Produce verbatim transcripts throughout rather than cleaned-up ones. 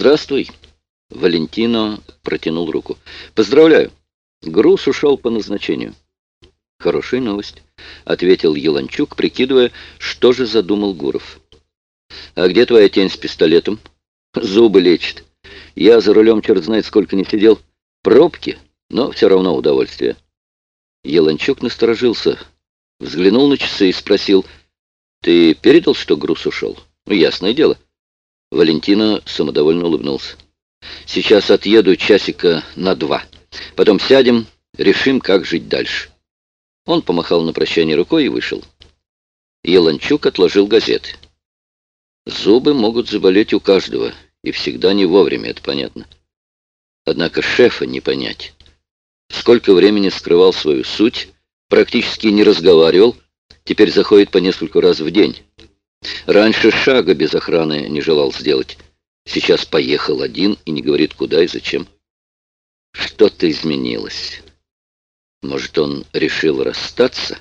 Здравствуй. Валентино протянул руку. Поздравляю. Груз ушел по назначению. Хорошая новость, ответил Еланчук, прикидывая, что же задумал Гуров. А где твоя тень с пистолетом? Зубы лечит. Я за рулем черт знает сколько не сидел. Пробки, но все равно удовольствие. Еланчук насторожился, взглянул на часы и спросил: «Ты передал, что груз ушел?» «Ну, ясное дело». Валентино самодовольно улыбнулся. «Сейчас отъеду часика на два. Потом сядем, решим, как жить дальше». Он помахал на прощание рукой и вышел. Еланчук отложил газеты. Зубы могут заболеть у каждого, и всегда не вовремя, это понятно. Однако шефа не понять. Сколько времени скрывал свою суть, практически не разговаривал, теперь заходит по нескольку раз в день. Раньше шага без охраны не желал сделать. Сейчас поехал один и не говорит, куда и зачем. Что-то изменилось. Может, он решил расстаться?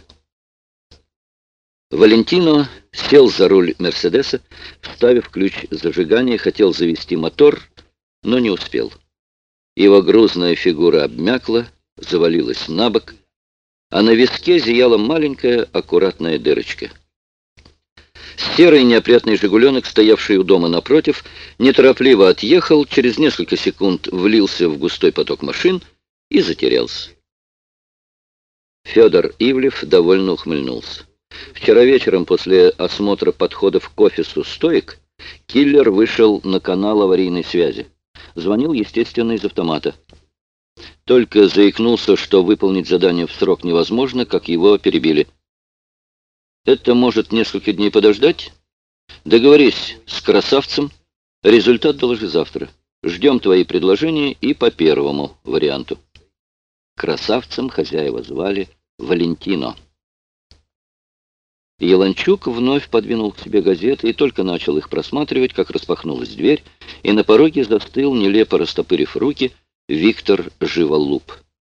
Валентино сел за руль «Мерседеса», вставив ключ зажигания, хотел завести мотор, но не успел. Его грузная фигура обмякла, завалилась на бок, а на виске зияла маленькая аккуратная дырочка. Серый неопрятный «Жигуленок», стоявший у дома напротив, неторопливо отъехал, через несколько секунд влился в густой поток машин и затерялся. Федор Ивлев довольно ухмыльнулся. Вчера вечером после осмотра подходов к офису «Стоик» киллер вышел на канал аварийной связи. Звонил, естественно, из автомата. Только заикнулся, что выполнить задание в срок невозможно, как его перебили. «Это может несколько дней подождать? Договорись с красавцем. Результат доложи завтра. Ждем твои предложения и по первому варианту». Красавцем хозяева звали Валентино. Еланчук вновь подвинул к себе газеты и только начал их просматривать, как распахнулась дверь, и на пороге застыл, нелепо растопырив руки, Виктор Живолуп.